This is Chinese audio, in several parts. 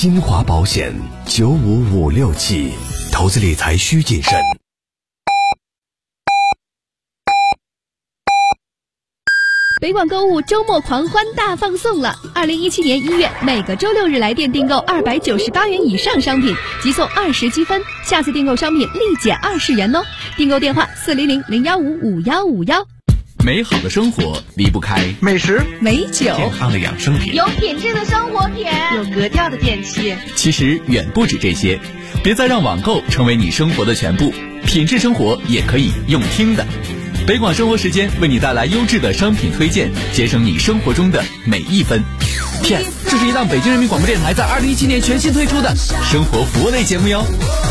新华保险9556期，投资理财需谨慎。 北广购物周末狂欢大放送了！2017年1月，每个周六日来店订购298元以上商品，即送20积分，下次订购商品立减20元哦。订购电话400-015-5151。 美好的生活离不开美食、 美酒、 健康的养生品， 有品质的生活品， 有格调的电器。 其实远不止这些，别再让网购成为你生活的全部，品质生活也可以用听的。北广生活时间为你带来优质的商品推荐，节省你生活中的每一分。P.S. 这是一档北京人民广播电台在2017年全新推出的生活服务类节目哟。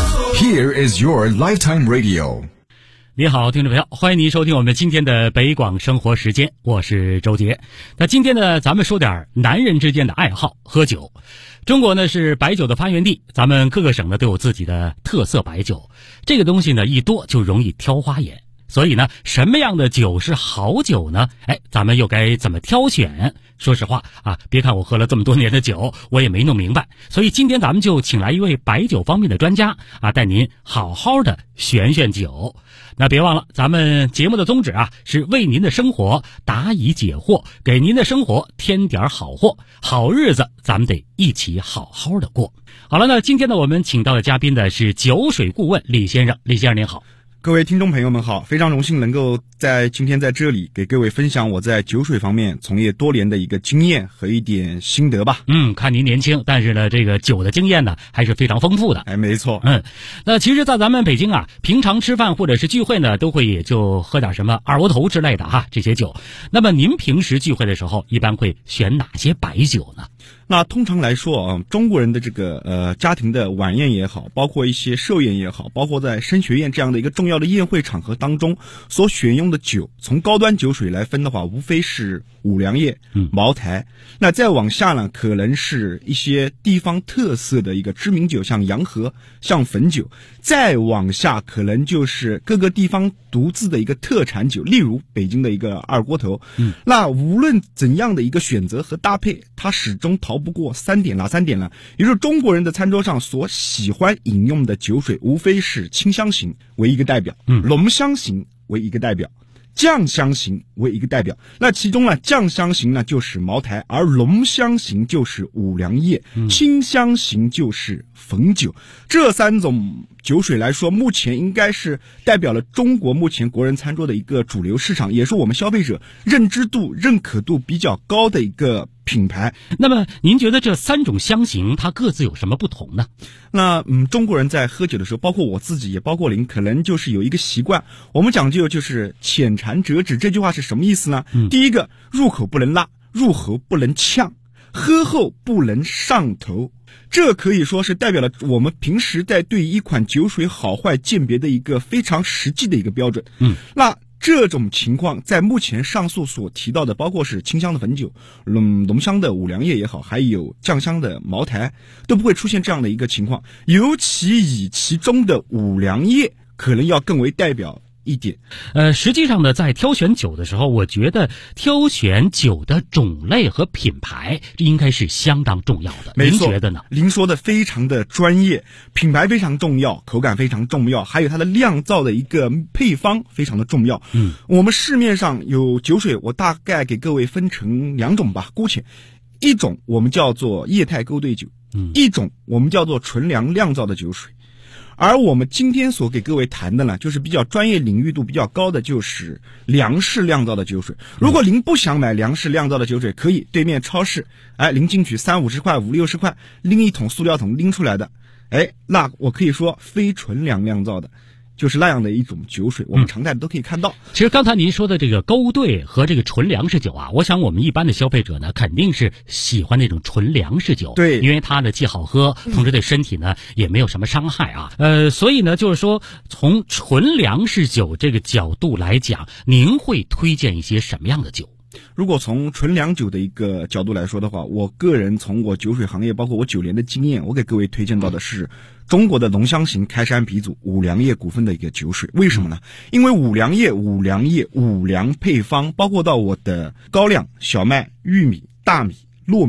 Here is your lifetime radio。 你好，听众朋友，欢迎您收听我们今天的北广生活时间，我是周杰。那今天呢，咱们说点男人之间的爱好，喝酒。中国呢是白酒的发源地，咱们各个省呢都有自己的特色白酒。这个东西呢一多就容易挑花眼，所以呢什么样的酒是好酒呢？咱们又该怎么挑选？说实话啊，别看我喝了这么多年的酒，我也没弄明白。所以今天咱们就请来一位白酒方面的专家啊，带您好好的选酒。那别忘了，咱们节目的宗旨啊，是为您的生活答疑解惑，给您的生活添点好货。好日子咱们得一起好好的过。好了，那今天呢，我们请到的嘉宾呢是酒水顾问李先生。李先生您好。 各位听众朋友们好，非常荣幸能够今天在这里给各位分享我在酒水方面从业多年的一个经验和一点心得吧。 看您年轻，但是呢这个酒的经验呢还是非常丰富的。 没错。 那其实在咱们北京啊，平常吃饭或者是聚会呢，都会也就喝点什么二锅头之类的哈，这些酒。那么您平时聚会的时候一般会选哪些白酒呢？ 那通常来说啊，中国人的这个家庭的晚宴也好，包括一些寿宴也好，包括在升学宴这样的一个重要的宴会场合当中所选用的酒，从高端酒水来分的话，无非是五粮液、茅台。那再往下呢，可能是一些地方特色的一个知名酒，像洋河、像汾酒。再往下可能就是各个地方独自的一个特产酒，例如北京的一个二锅头。那无论怎样的一个选择和搭配，它始终逃不过三点，哪三点呢？也就是中国人的餐桌上所喜欢饮用的酒水，无非是清香型为一个代表，浓香型为一个代表，酱香型为一个代表。那其中呢，酱香型呢就是茅台，而浓香型就是五粮液，清香型就是汾酒。这三种酒水来说，目前应该是代表了中国目前国人餐桌的一个主流市场，也是我们消费者认知度、认可度比较高的一个品牌。 那么您觉得这三种香型它各自有什么不同呢？ 那中国人在喝酒的时候，包括我自己也包括您，可能就是有一个习惯，我们讲究就是浅尝辄止。这句话是什么意思呢？第一个，入口不能辣，入喉不能呛，喝后不能上头。这可以说是代表了我们平时在对一款酒水好坏鉴别的一个非常实际的一个标准。那这种情况在目前上述所提到的，包括是清香的汾酒、浓香的五粮液也好，还有酱香的茅台，都不会出现这样的一个情况。尤其以其中的五粮液可能要更为代表一点。 实际上呢，在挑选酒的时候，我觉得挑选酒的种类和品牌应该是相当重要的。 没错， 您觉得呢？ 您说的非常的专业，品牌非常重要，口感非常重要，还有它的酿造的一个配方非常的重要。我们市面上有酒水，我大概给各位分成两种吧，姑且一种我们叫做液态勾兑酒，一种我们叫做纯粮酿造的酒水。而我们今天所给各位谈的呢，就是比较专业领域度比较高的，就是粮食酿造的酒水。如果您不想买粮食酿造的酒水，可以对面超市，您进去30-50块、50-60块，拎一桶塑料桶拎出来的，那我可以说非纯粮酿造的，就是那样的一种酒水，我们常态都可以看到。 其实刚才您说的这个勾兑和这个纯粮食酒啊，我想我们一般的消费者呢，肯定是喜欢那种纯粮食酒， 对， 因为它呢既好喝，同时对身体呢也没有什么伤害啊。所以呢，就是说从纯粮食酒这个角度来讲，您会推荐一些什么样的酒？ 如果从纯粮酒的一个角度来说的话，我个人从我酒水行业包括我9年的经验，我给各位推荐到的是中国的浓香型开山鼻祖五粮液股份的一个酒水。为什么呢？因为五粮液、五粮配方包括到我的高粱、小麦、玉米、大米、糯米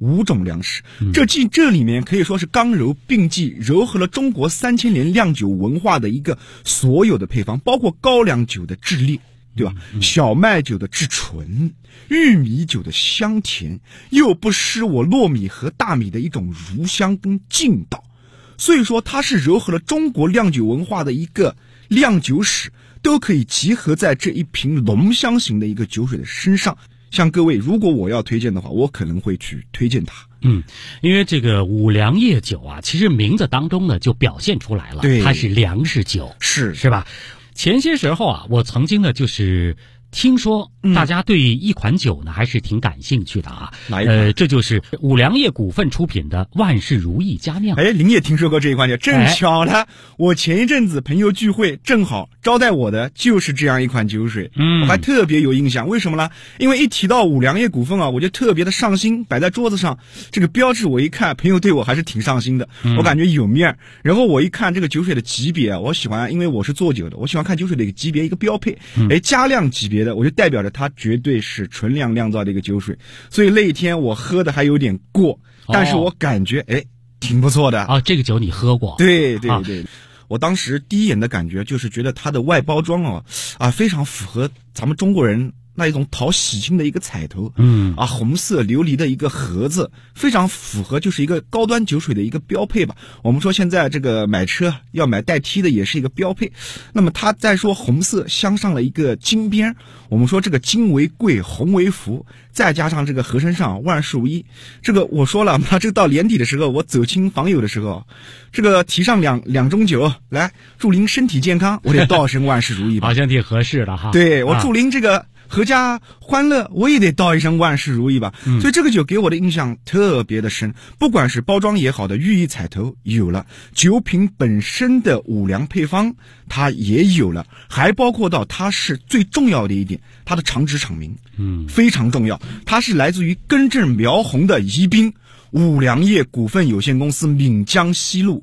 5种粮食。这里面可以说是刚柔并济，糅合了中国3000年酿酒文化的一个所有的配方，包括高粱酒的质烈，对吧？小麦酒的质纯，玉米酒的香甜，又不失我糯米和大米的一种乳香跟劲道。所以说它是糅合了中国酿酒文化的一个酿酒史，都可以集合在这一瓶浓香型的一个酒水的身上。像各位，如果我要推荐的话，我可能会去推荐它。 因为这个五粮液酒啊，其实名字当中呢就表现出来了，它是粮食酒，是吧？前些时候啊，我曾经呢就是听说大家对一款酒呢还是挺感兴趣的啊。 哪一款？ 这就是五粮液股份出品的万事如意佳酿。 您也听说过这一款酒？正巧了，我前一阵子朋友聚会，正好招待我的就是这样一款酒水。我还特别有印象，为什么呢？因为一提到五粮液股份啊，我就特别的上心，摆在桌子上，这个标志我一看，朋友对我还是挺上心的，我感觉有面。然后我一看这个酒水的级别啊，我喜欢，因为我是做酒的，我喜欢看酒水的一个级别，一个标配。佳酿级别的，我就代表着它绝对是纯粮酿造的一个酒水，所以那一天我喝的还有点过，但是我感觉挺不错的。 这个酒你喝过？ 对，我当时第一眼的感觉就是觉得它的外包装非常符合咱们中国人那一种讨喜庆的一个彩头，红色琉璃的一个盒子，非常符合就是一个高端酒水的一个标配吧。我们说现在这个买车要买带 T 的也是一个标配，那么它再说红色镶上了一个金边，我们说这个金为贵，红为福，再加上这个盒身上万事如意，这个我说了，这个到年底的时候，我走亲访友的时候，这个提上两盅酒来，祝您身体健康，我得道声万事如意吧， 好像挺合适的哈。 对，我祝您这个阖家欢乐，我也得道一声万事如意吧。所以这个酒给我的印象特别的深，不管是包装也好的寓意彩头有了，酒品本身的五粮配方它也有了，还包括到它是最重要的一点，它的厂址厂名非常重要，它是来自于根正苗红的宜宾五粮液股份有限公司闽江西路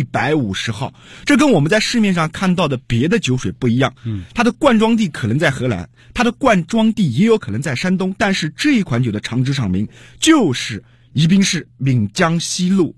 150号，这跟我们在市面上看到的别的酒水不一样。它的灌装地可能在荷兰，它的灌装地也有可能在山东，但是这一款酒的厂址厂名就是宜宾市闽江西路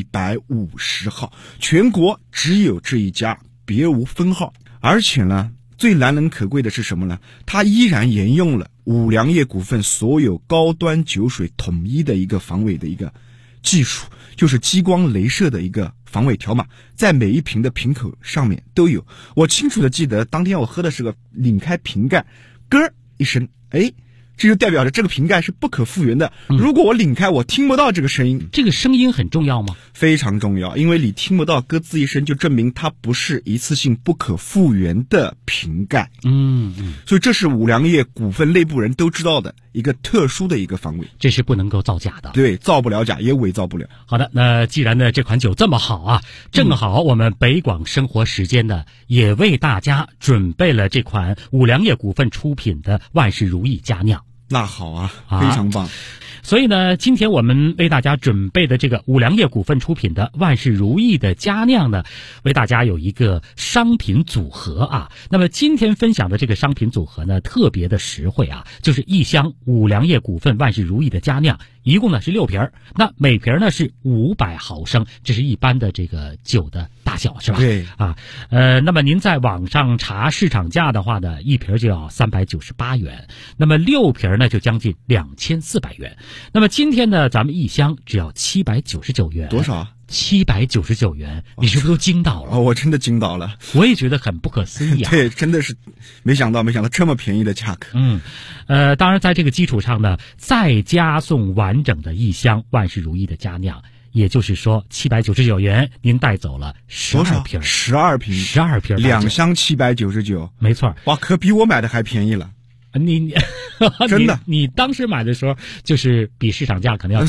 150号，全国只有这一家，别无分号。而且呢，最难能可贵的是什么呢？它依然沿用了五粮液股份所有高端酒水统一的一个防伪的一个技术，就是激光雷射的一个防伪条码，在每一瓶的瓶口上面都有。我清楚的记得当天我喝的是个拧开瓶盖，咯一声，这就代表着这个瓶盖是不可复原的。如果我拧开，我听不到这个声音。 这个声音很重要吗？ 非常重要，因为你听不到咯吱一声，就证明它不是一次性不可复原的瓶盖。所以这是五粮液股份内部人都知道的一个特殊的一个防伪， 这是不能够造假的。 对，造不了假，也伪造不了。 好的，那既然呢这款酒这么好啊，正好我们北广生活时间呢也为大家准备了这款五粮液股份出品的万事如意佳酿。 那好啊，非常棒。 所以呢，今天我们为大家准备的这个五粮液股份出品的万事如意的佳酿呢，为大家有一个商品组合啊。那么今天分享的这个商品组合呢，特别的实惠啊，就是一箱五粮液股份万事如意的佳酿，一共呢是6瓶，那每瓶呢是500毫升，这是一般的这个酒的大小是吧？ 对啊，那么您在网上查市场价的话呢，一瓶就要398元，那么6瓶呢就将近2400元。那么今天呢，咱们一箱只要799元。 多少 ？799元，你是不是都惊到了？ 我真的惊到了， 我也觉得很不可思议啊！ 对，真的是没想到这么便宜的价格。 当然在这个基础上呢，再加送完整的一箱万事如意的佳酿，也就是说799元，您带走了12瓶 ，12瓶 ，12瓶 ，2箱799， 没错。 哇，可比我买的还便宜了。 你真的， 你当时买的时候就是比市场价可能要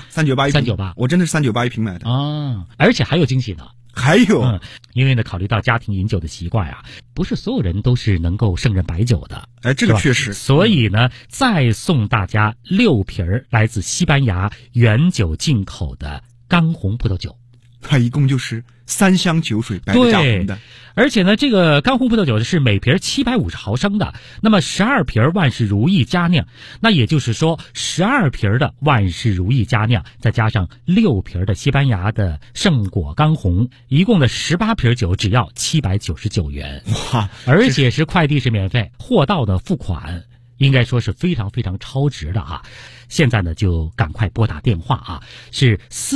398，我真的是398一瓶买的啊！而且还有惊喜呢， 还有， 因为呢，考虑到家庭饮酒的习惯啊，不是所有人都是能够胜任白酒的， 这个确实。 所以呢，再送大家6瓶来自西班牙原酒进口的干红葡萄酒。 它一共就是3箱酒水白的加红的。 而且呢，这个干红葡萄酒是每瓶750毫升的，那么12瓶万事如意佳酿，那也就是说12瓶的万事如意佳酿，再加上6瓶的西班牙的圣果干红，一共的18瓶酒只要799元。 哇！ 而且是快递是免费，货到的付款。应该说是非常非常超值的啊！现在呢就赶快拨打电话啊，是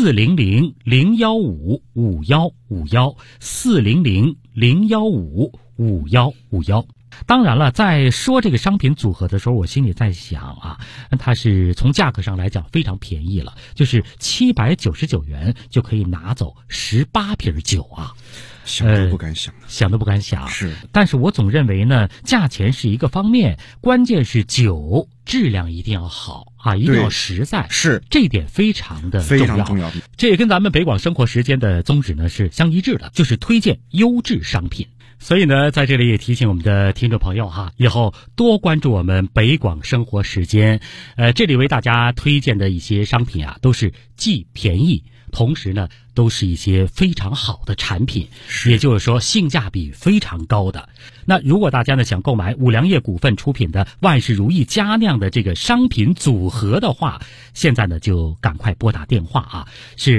400-015-5151，400-015-5151。当然了，在说这个商品组合的时候，我心里在想啊，它是从价格上来讲非常便宜了，就是799元就可以拿走18瓶酒啊。 想都不敢想， 想都不敢想。 是， 但是我总认为呢，价钱是一个方面，关键是酒质量一定要好啊，一定要实在。 是， 这一点非常的非常重要。 这也跟咱们北广生活时间的宗旨呢是相一致的，就是推荐优质商品。所以呢，在这里也提醒我们的听众朋友哈，以后多关注我们北广生活时间。这里为大家推荐的一些商品啊，都是既便宜，同时呢，都是一些非常好的产品，也就是说性价比非常高的。那如果大家呢想购买五粮液股份出品的万事如意佳酿的这个商品组合的话，现在呢就赶快拨打电话啊，是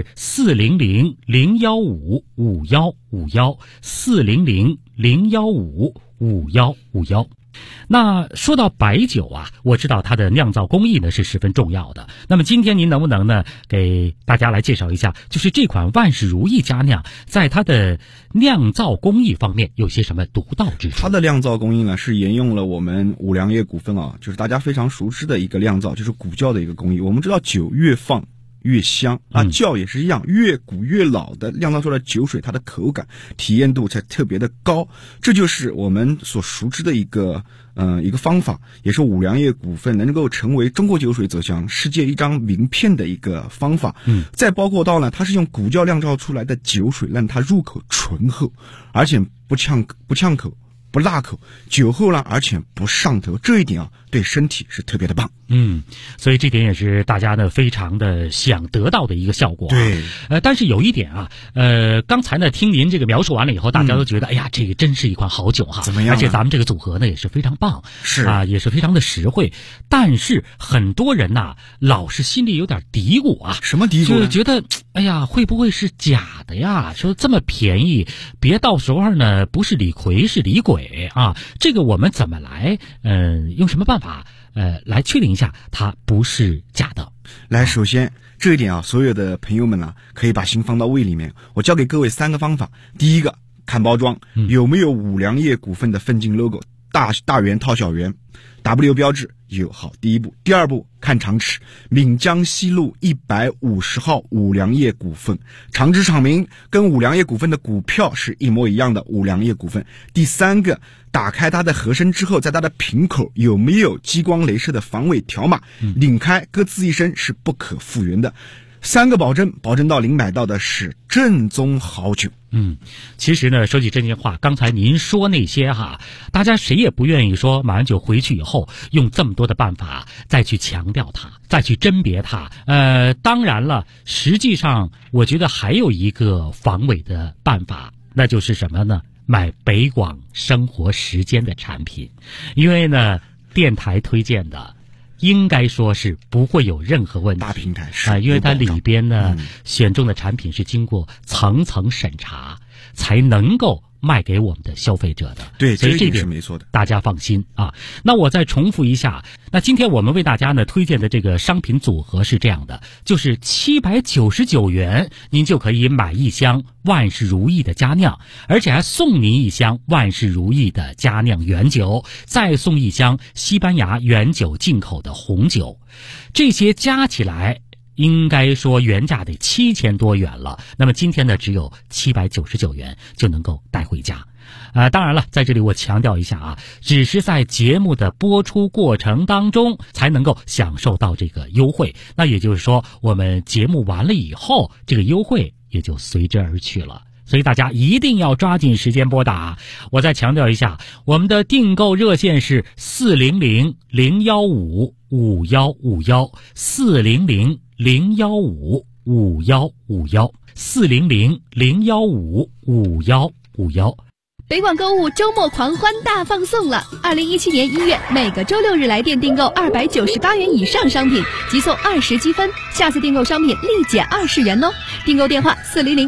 400-015-5151，400-015-5151。那说到白酒啊，我知道它的酿造工艺呢是十分重要的。那么今天您能不能呢给大家来介绍一下，就是这款万事如意佳酿在它的酿造工艺方面有些什么独到之处？ 它的酿造工艺呢是沿用了我们五粮液股份啊，就是大家非常熟知的一个酿造，就是古窖的一个工艺。我们知道酒越放越香啊，窖也是一样，越古越老的酿造出来的酒水，它的口感体验度才特别的高。这就是我们所熟知的一个方法，也是五粮液股份能够成为中国酒水走向世界一张名片的一个方法。再包括到呢，它是用古窖酿造出来的酒水，让它入口醇厚，而且不呛口。不辣口，酒后呢，而且不上头，这一点啊，对身体是特别的棒。 所以这点也是大家呢非常的想得到的一个效果。 对， 但是有一点啊，刚才呢听您这个描述完了以后，大家都觉得，哎呀，这个真是一款好酒哈， 怎么样？ 而且咱们这个组合呢也是非常棒， 是啊，也是非常的实惠。但是很多人呐，老是心里有点嘀咕啊， 什么嘀咕？ 就觉得，哎呀，会不会是假的呀？说这么便宜，别到时候呢不是李逵是李鬼啊？这个我们怎么来用什么办法来确定一下它不是假的？ 来，首先这一点啊，所有的朋友们呢，可以把心放到胃里面。我教给各位3个方法。第一个，看包装，有没有五粮液股份的分金 logo， 大圆套小圆 ，W 标志有，好，第一步。第二步，看厂址，闽江西路150号五粮液股份，厂址厂名跟五粮液股份的股票是一模一样的，五粮液股份。第三个，打开它的盒身之后，在它的瓶口有没有激光雷射的防伪条码，拧开咯吱一声是不可复原的。3个保证到您买到的是正宗好酒。 其实呢，说句真心话，刚才您说那些哈，大家谁也不愿意说买完酒回去以后用这么多的办法再去强调它，再去甄别它。当然了，实际上我觉得还有一个防伪的办法，那就是什么呢？买北广生活时间的产品，因为呢，电台推荐的应该说是不会有任何问题。 大平台是因为它里边呢，选中的产品是经过层层审查，才能够卖给我们的消费者的。 对， 所以这点是没错的， 大家放心啊。那我再重复一下，那今天我们为大家呢推荐的这个商品组合是这样的，就是799元，您就可以买1箱万事如意的佳酿，而且还送您1箱万事如意的佳酿原酒，再送1箱西班牙原酒进口的红酒，这些加起来应该说原价得7000多元了，那么今天呢只有799元就能够带回家。当然了，在这里我强调一下啊，只是在节目的播出过程当中才能够享受到这个优惠，那也就是说我们节目完了以后，这个优惠也就随之而去了。所以大家一定要抓紧时间拨打。我再强调一下，我们的订购热线是400-015-5151，400-015-5151。 ，400-015-5151。 北广购物周末狂欢大放送了！2017年1月，每个周六日来电订购298元以上商品，即送20积分，下次订购商品立减20元哦。订购电话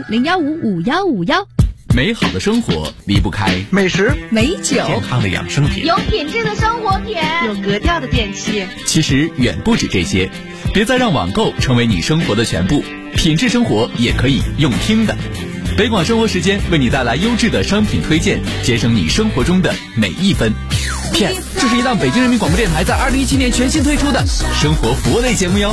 400-015-5151。 美好的生活离不开美食、 美酒、 健康的养生品、 有品质的生活品、 有格调的电器。 其实远不止这些，别再让网购成为你生活的全部，品质生活也可以用听的。北广生活时间为你带来优质的商品推荐，节省你生活中的每一分。 PS， 这是一档北京人民广播电台在2017年全新推出的生活服务类节目哟。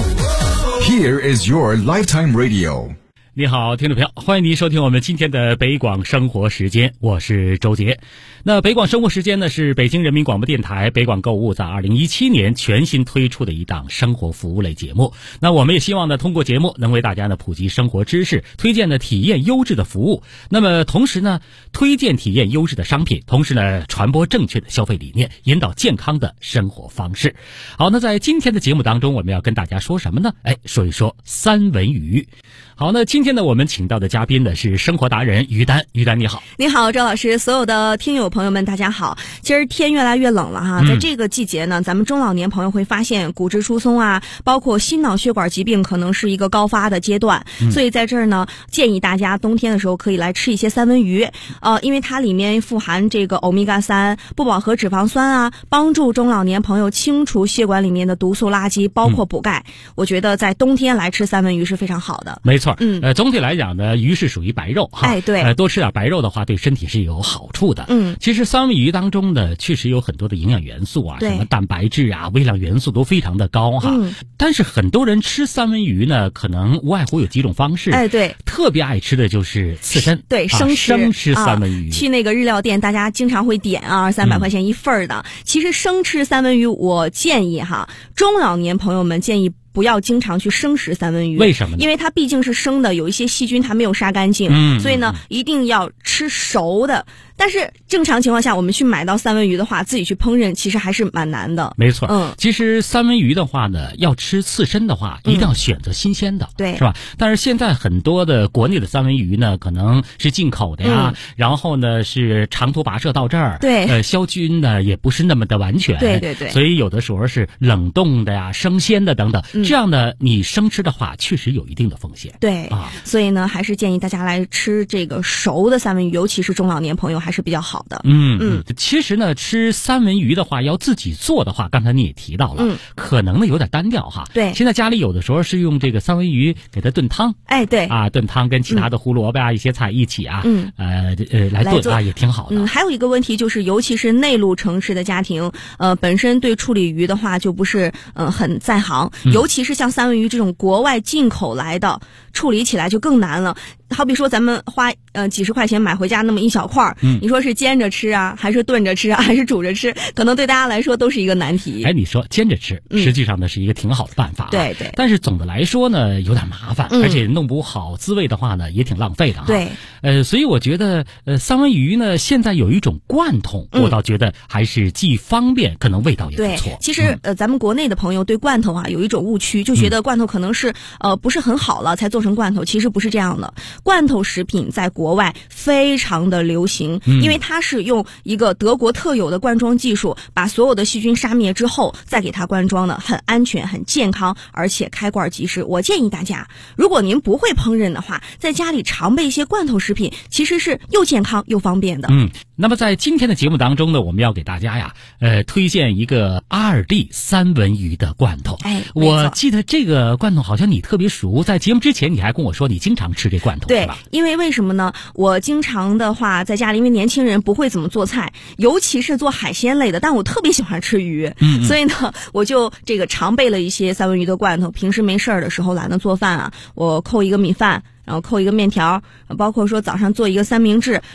Here is your lifetime radio。 你好，听众朋友，欢迎您收听我们今天的北广生活时间，我是周杰。那北广生活时间呢，是北京人民广播电台北广购物在2017年全新推出的一档生活服务类节目。那我们也希望呢，通过节目能为大家呢普及生活知识，推荐呢体验优质的服务。那么同时呢，推荐体验优质的商品，同时呢传播正确的消费理念，引导健康的生活方式。好，那在今天的节目当中，我们要跟大家说什么呢？说一说三文鱼。好，那今天呢，我们请到的嘉宾呢是生活达人于丹。于丹你好。 你好，周老师，所有的听友朋友们大家好。其实天越来越冷了哈，在这个季节呢，咱们中老年朋友会发现骨质疏松啊，包括心脑血管疾病可能是一个高发的阶段，所以在这儿呢，建议大家冬天的时候可以来吃一些三文鱼，因为它里面富含这个欧米伽3、不饱和脂肪酸啊，帮助中老年朋友清除血管里面的毒素垃圾，包括补钙。我觉得在冬天来吃三文鱼是非常好的。 没错。总体来讲呢，鱼是属于白肉哈。 对。 多吃点白肉的话，对身体是有好处的。其实三文鱼当中呢，确实有很多的营养元素啊，什么蛋白质啊、微量元素都非常的高哈。但是很多人吃三文鱼呢，可能无外乎有几种方式。 对。 特别爱吃的就是刺身。 对， 生吃三文鱼。 去那个日料店，大家经常会点200-300块钱一份的。其实生吃三文鱼，我建议哈，中老年朋友们建议不要经常去生食三文鱼。 为什么呢？ 因为它毕竟是生的，有一些细菌它没有杀干净，所以呢一定要吃熟的。但是正常情况下，我们去买到三文鱼的话，自己去烹饪其实还是蛮难的。 没错。其实三文鱼的话呢，要吃刺身的话，一定要选择新鲜的， 对， 是吧？但是现在很多的国内的三文鱼呢，可能是进口的呀，然后呢是长途跋涉到这儿， 对， 消菌呢也不是那么的完全， 对， 所以有的时候是冷冻的呀、生鲜的等等，这样的你生吃的话，确实有一定的风险。 对所以呢，还是建议大家来吃这个熟的三文鱼，尤其是中老年朋友还是比较好的。 其实呢，吃三文鱼的话，要自己做的话，刚才你也提到了，可能呢有点单调哈。 对， 现在家里有的时候是用这个三文鱼给它炖汤。 对炖汤跟其他的胡萝卜啊一些菜一起来炖啊，也挺好的。 还有一个问题就是，尤其是内陆城市的家庭，本身对处理鱼的话就不是很在行，尤其是像三文鱼这种国外进口来的，处理起来就更难了。好比说咱们花几十块钱买回家那么一小块，你说是煎着吃啊，还是炖着吃啊，还是煮着吃，可能对大家来说都是一个难题。 你说煎着吃，实际上呢是一个挺好的办法。 对。 但是总的来说呢，有点麻烦，而且弄不好滋味的话呢，也挺浪费的哈。 对。 所以我觉得三文鱼呢，现在有一种罐头，我倒觉得还是既方便，可能味道也不错。 其实咱们国内的朋友对罐头有一种误区，就觉得罐头可能是不是很好了才做成罐头，其实不是这样的。罐头食品在国外非常的流行，因为它是用一个德国特有的灌装技术，把所有的细菌杀灭之后再给它灌装的，很安全、很健康，而且开罐即食。我建议大家，如果您不会烹饪的话，在家里常备一些罐头食品，其实是又健康又方便的。 那么在今天的节目当中呢，我们要给大家推荐一个阿尔蒂三文鱼的罐头。我记得这个罐头好像你特别熟，在节目之前你还跟我说你经常吃这罐头， 对吧？因为什么呢？我经常的话在家里，因为年轻人不会怎么做菜，尤其是做海鲜类的，但我特别喜欢吃鱼，所以呢，我就这个常备了一些三文鱼的罐头。平时没事儿的时候懒得做饭啊，我扣一个米饭，然后扣一个面条，包括说早上做一个三明治。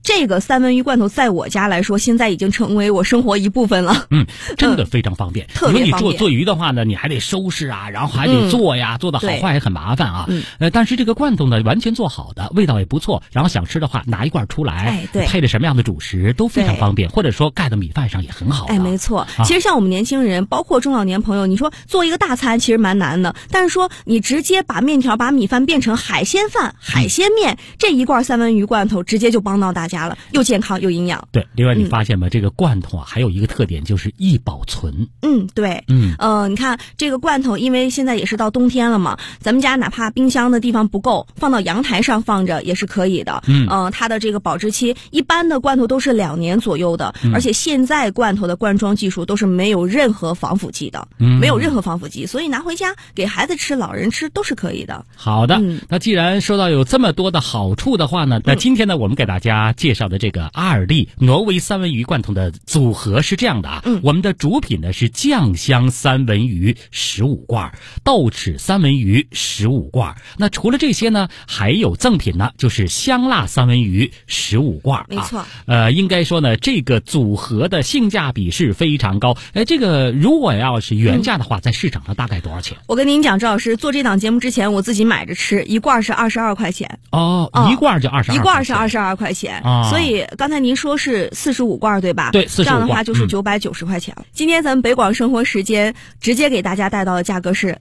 这个三文鱼罐头在我家来说，现在已经成为我生活一部分了。 真的非常方便。 特别方便。 因为你做鱼的话呢，你还得收拾啊，然后还得做呀，做的好坏也很麻烦啊。但是这个罐头呢，完全做好的，味道也不错。然后想吃的话，拿一罐出来，配着什么样的主食都非常方便，或者说盖到米饭上也很好。 没错。其实像我们年轻人，包括中老年朋友，你说做一个大餐其实蛮难的，但是说你直接把面条、把米饭变成海鲜饭、海鲜面，这一罐三文鱼罐头直接就帮到大家了，又健康又营养。 对，另外你发现吗？这个罐头啊，还有一个特点就是易保存。 对。你看这个罐头，因为现在也是到冬天了嘛，咱们家哪怕冰箱的地方不够，放到阳台上放着也是可以的。它的这个保质期，一般的罐头都是2年左右的，而且现在罐头的罐装技术都是没有任何防腐剂的，没有任何防腐剂，所以拿回家给孩子吃、老人吃都是可以的。 好的，那既然说到有这么多的好处的话呢，那今天呢，我们给大家介绍的这个阿尔蒂挪威三文鱼罐头的组合是这样的啊。我们的主品呢是酱香三文鱼15罐，豆豉三文鱼15罐。那除了这些呢，还有赠品呢，就是香辣三文鱼15罐。 没错。 应该说呢，这个组合的性价比是非常高。这个如果要是原价的话，在市场上大概多少钱？ 我跟您讲，周老师做这档节目之前，我自己买着吃，一罐是22块钱。 一罐就22块钱。 一罐是22块钱。所以刚才您说是45罐对吧？ 对，45罐。 这样的话就是990块钱了。今天咱们北广生活时间直接给大家带到的价格是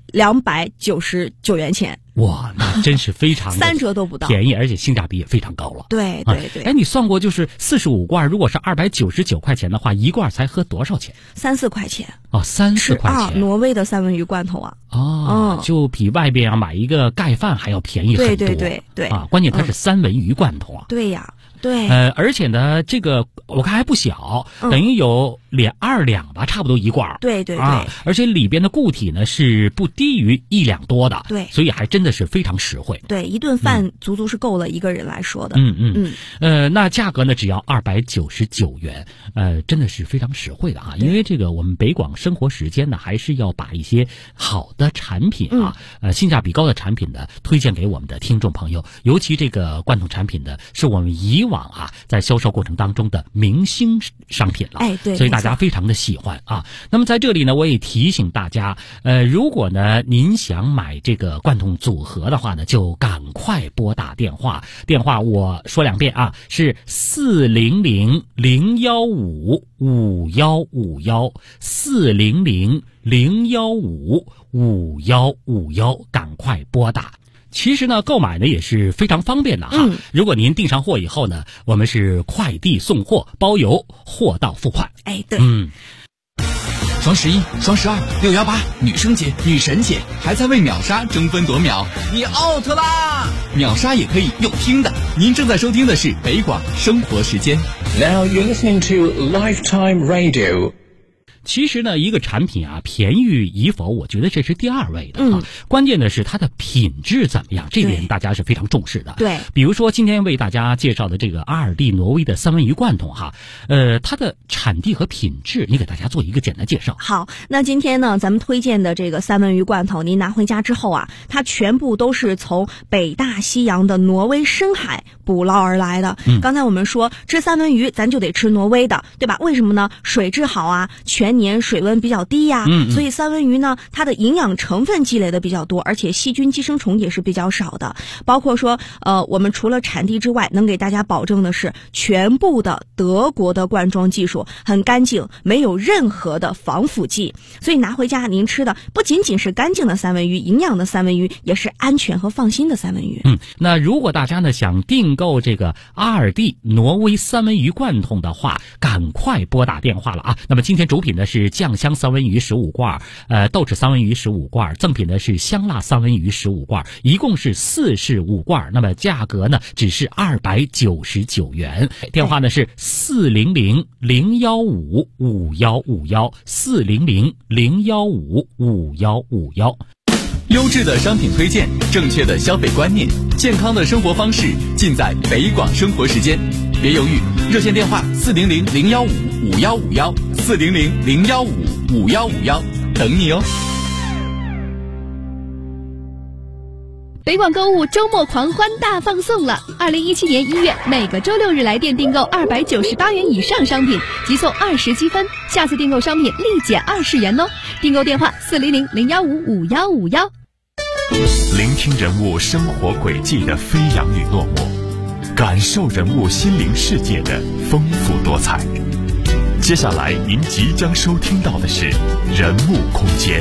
299元钱。 哇，那真是非常 3折都不到， 便宜，而且性价比也非常高了。 对。 你算过，就是45罐，如果是299块钱的话，一罐才喝多少钱 ？3-4块钱。 3-4块钱。 挪威的三文鱼罐头啊。 就比外边买一个盖饭还要便宜很多。 对。 关键它是三文鱼罐头啊。 对呀。对。 而且呢，这个我看还不小，等于有2两吧，差不多一罐。 对。 而且里边的固体呢是不低于1两多的。 对。 所以还真的是非常实惠。 对，一顿饭足足是够了一个人来说的。 那价格呢只要299元，真的是非常实惠的啊。因为这个我们北广生活时间呢，还是要把一些好的产品性价比高的产品呢推荐给我们的听众朋友。尤其这个罐头产品呢，是我们以往在销售过程当中的明星商品了。 对， 所以大家非常的喜欢啊。那么在这里呢，我也提醒大家，如果呢您想买这个罐头组合的话呢，就赶快拨打电话我说2遍啊，是400-015-5151，400-015-5151，赶快拨打。其实呢，购买呢也是非常方便的哈。如果您订上货以后呢，我们是快递送货，包邮，货到付款。 对。 双11、双12、618，女生节、女神节，还在为秒杀争分夺秒，你 out 啦！秒杀也可以用听的。您正在收听的是北广生活时间。 Now you're listening to Lifetime Radio。 其实呢，一个产品便宜与否，我觉得这是第2位的关键的是它的品质怎么样，这点大家是非常重视的。 对， 比如说今天为大家介绍的这个阿尔蒂挪威的三文鱼罐头它的产地和品质，你给大家做一个简单介绍。 好，那今天呢，咱们推荐的这个三文鱼罐头，您拿回家之后它全部都是从北大西洋的挪威深海捕捞而来的。刚才我们说吃三文鱼，咱就得吃挪威的，对吧？为什么呢？水质好全年水温比较低所以三文鱼呢，它的营养成分积累的比较多，而且细菌寄生虫也是比较少的。包括说我们除了产地之外，能给大家保证的是全部的德国的罐装技术，很干净，没有任何的防腐剂。所以拿回家您吃的不仅仅是干净的三文鱼，营养的三文鱼，也是安全和放心的三文鱼。 那如果大家呢想订购这个阿尔蒂挪威三文鱼罐头的话，赶快拨打电话了那么今天主品呢是酱香三文鱼15罐，豆豉三文鱼15罐，赠品呢是香辣三文鱼15罐，一共是45罐。那么价格呢只是299元。电话呢是400-015-5151，400-015-5151。 优质的商品推荐，正确的消费观念，健康的生活方式，尽在北广生活时间。别犹豫，热线电话400-015-5151，400-015-5151，等你哦。 北广购物周末狂欢大放送了！2017年1月，每个周六日来店订购298元以上商品，即送20积分，下次订购商品立减20元哦。订购电话400-015-5151。 聆听人物生活轨迹的飞扬与落寞，感受人物心灵世界的丰富多彩。接下来您即将收听到的是人物空间。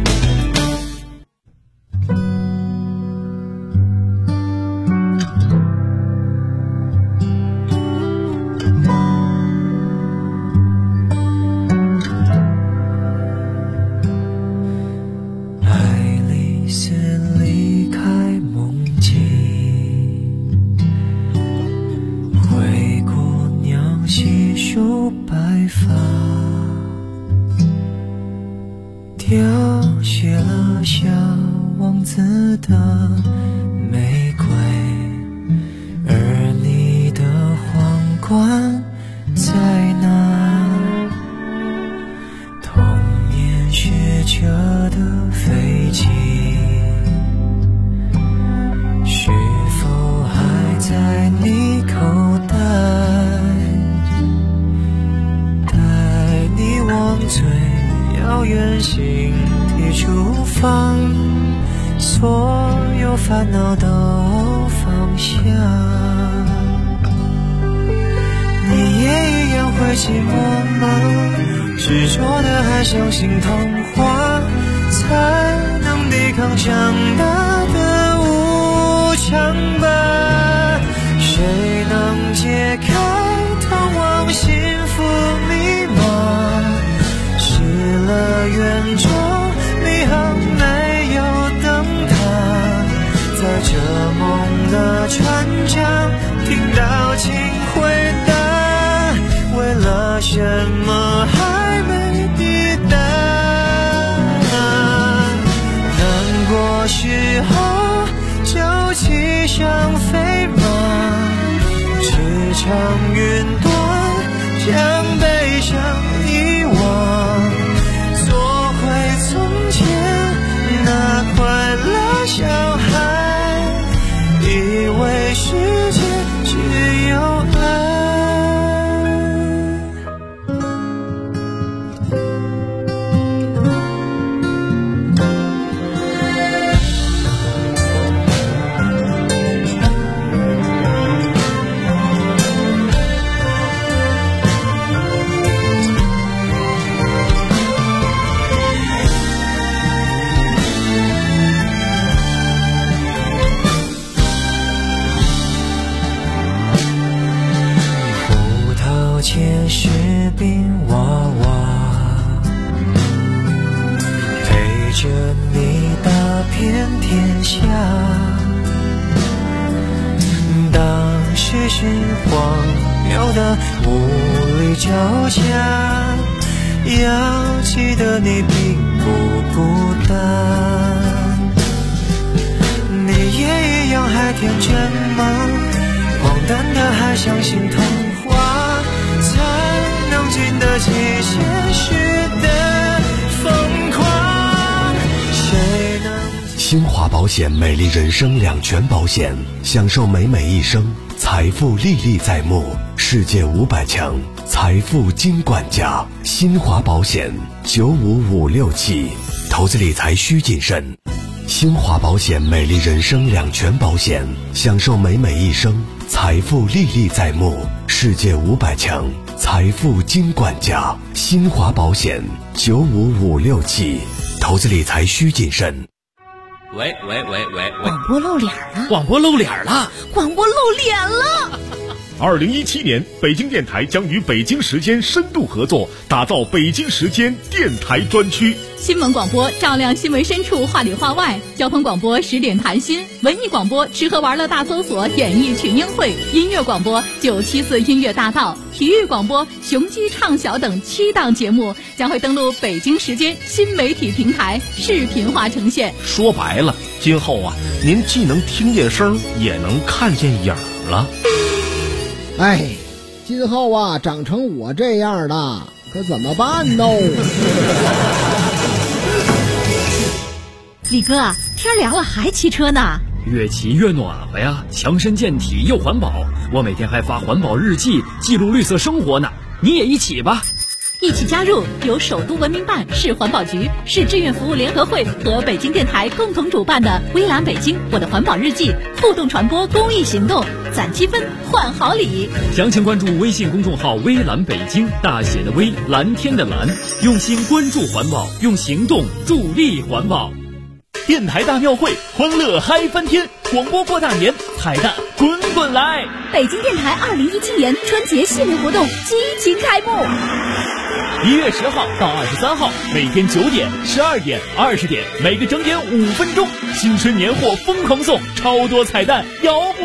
新华保险美丽人生两全保险，享受美美一生，财富历历在目，世界500强，财富金管家。新华保险95567，投资理财需谨慎。新华保险美丽人生两全保险，享受美美一生，财富历历在目，世界500强，财富金管家。新华保险95567，投资理财需谨慎。 喂， 广播露脸了！ 广播露脸了！ 广播露脸了 ！2017年，北京电台将与北京时间深度合作，打造北京时间电台专区。 新闻广播照亮新闻深处，话里话外；交通广播10点谈心；文艺广播吃喝玩乐大搜索，演艺群英会；音乐广播974音乐大道；体育广播雄鸡畅晓等7档节目将会登陆北京时间新媒体平台，视频化呈现。 说白了，今后啊，您既能听见声，也能看见影了。 哎，今后啊，长成我这样的，可怎么办呢？ 李哥，天凉了还骑车呢？ 越骑越暖和呀，强身健体又环保。我每天还发环保日记，记录绿色生活呢。你也一起吧！ 一起加入由首都文明办、市环保局、市志愿服务联合会和北京电台共同主办的微蓝北京我的环保日记互动传播公益行动，攒积分换好礼。 详情关注微信公众号微蓝北京，大写的微，蓝天的蓝，用心关注环保，用行动助力环保。 电台大庙会，欢乐嗨翻天！广播过大年，彩蛋滚滚来！ 北京电台2017年春节系列活动激情开幕。 1月10号到23号，每天9点、12点、20点，每个整点5分钟，新春年货疯狂送，超多彩蛋，遥不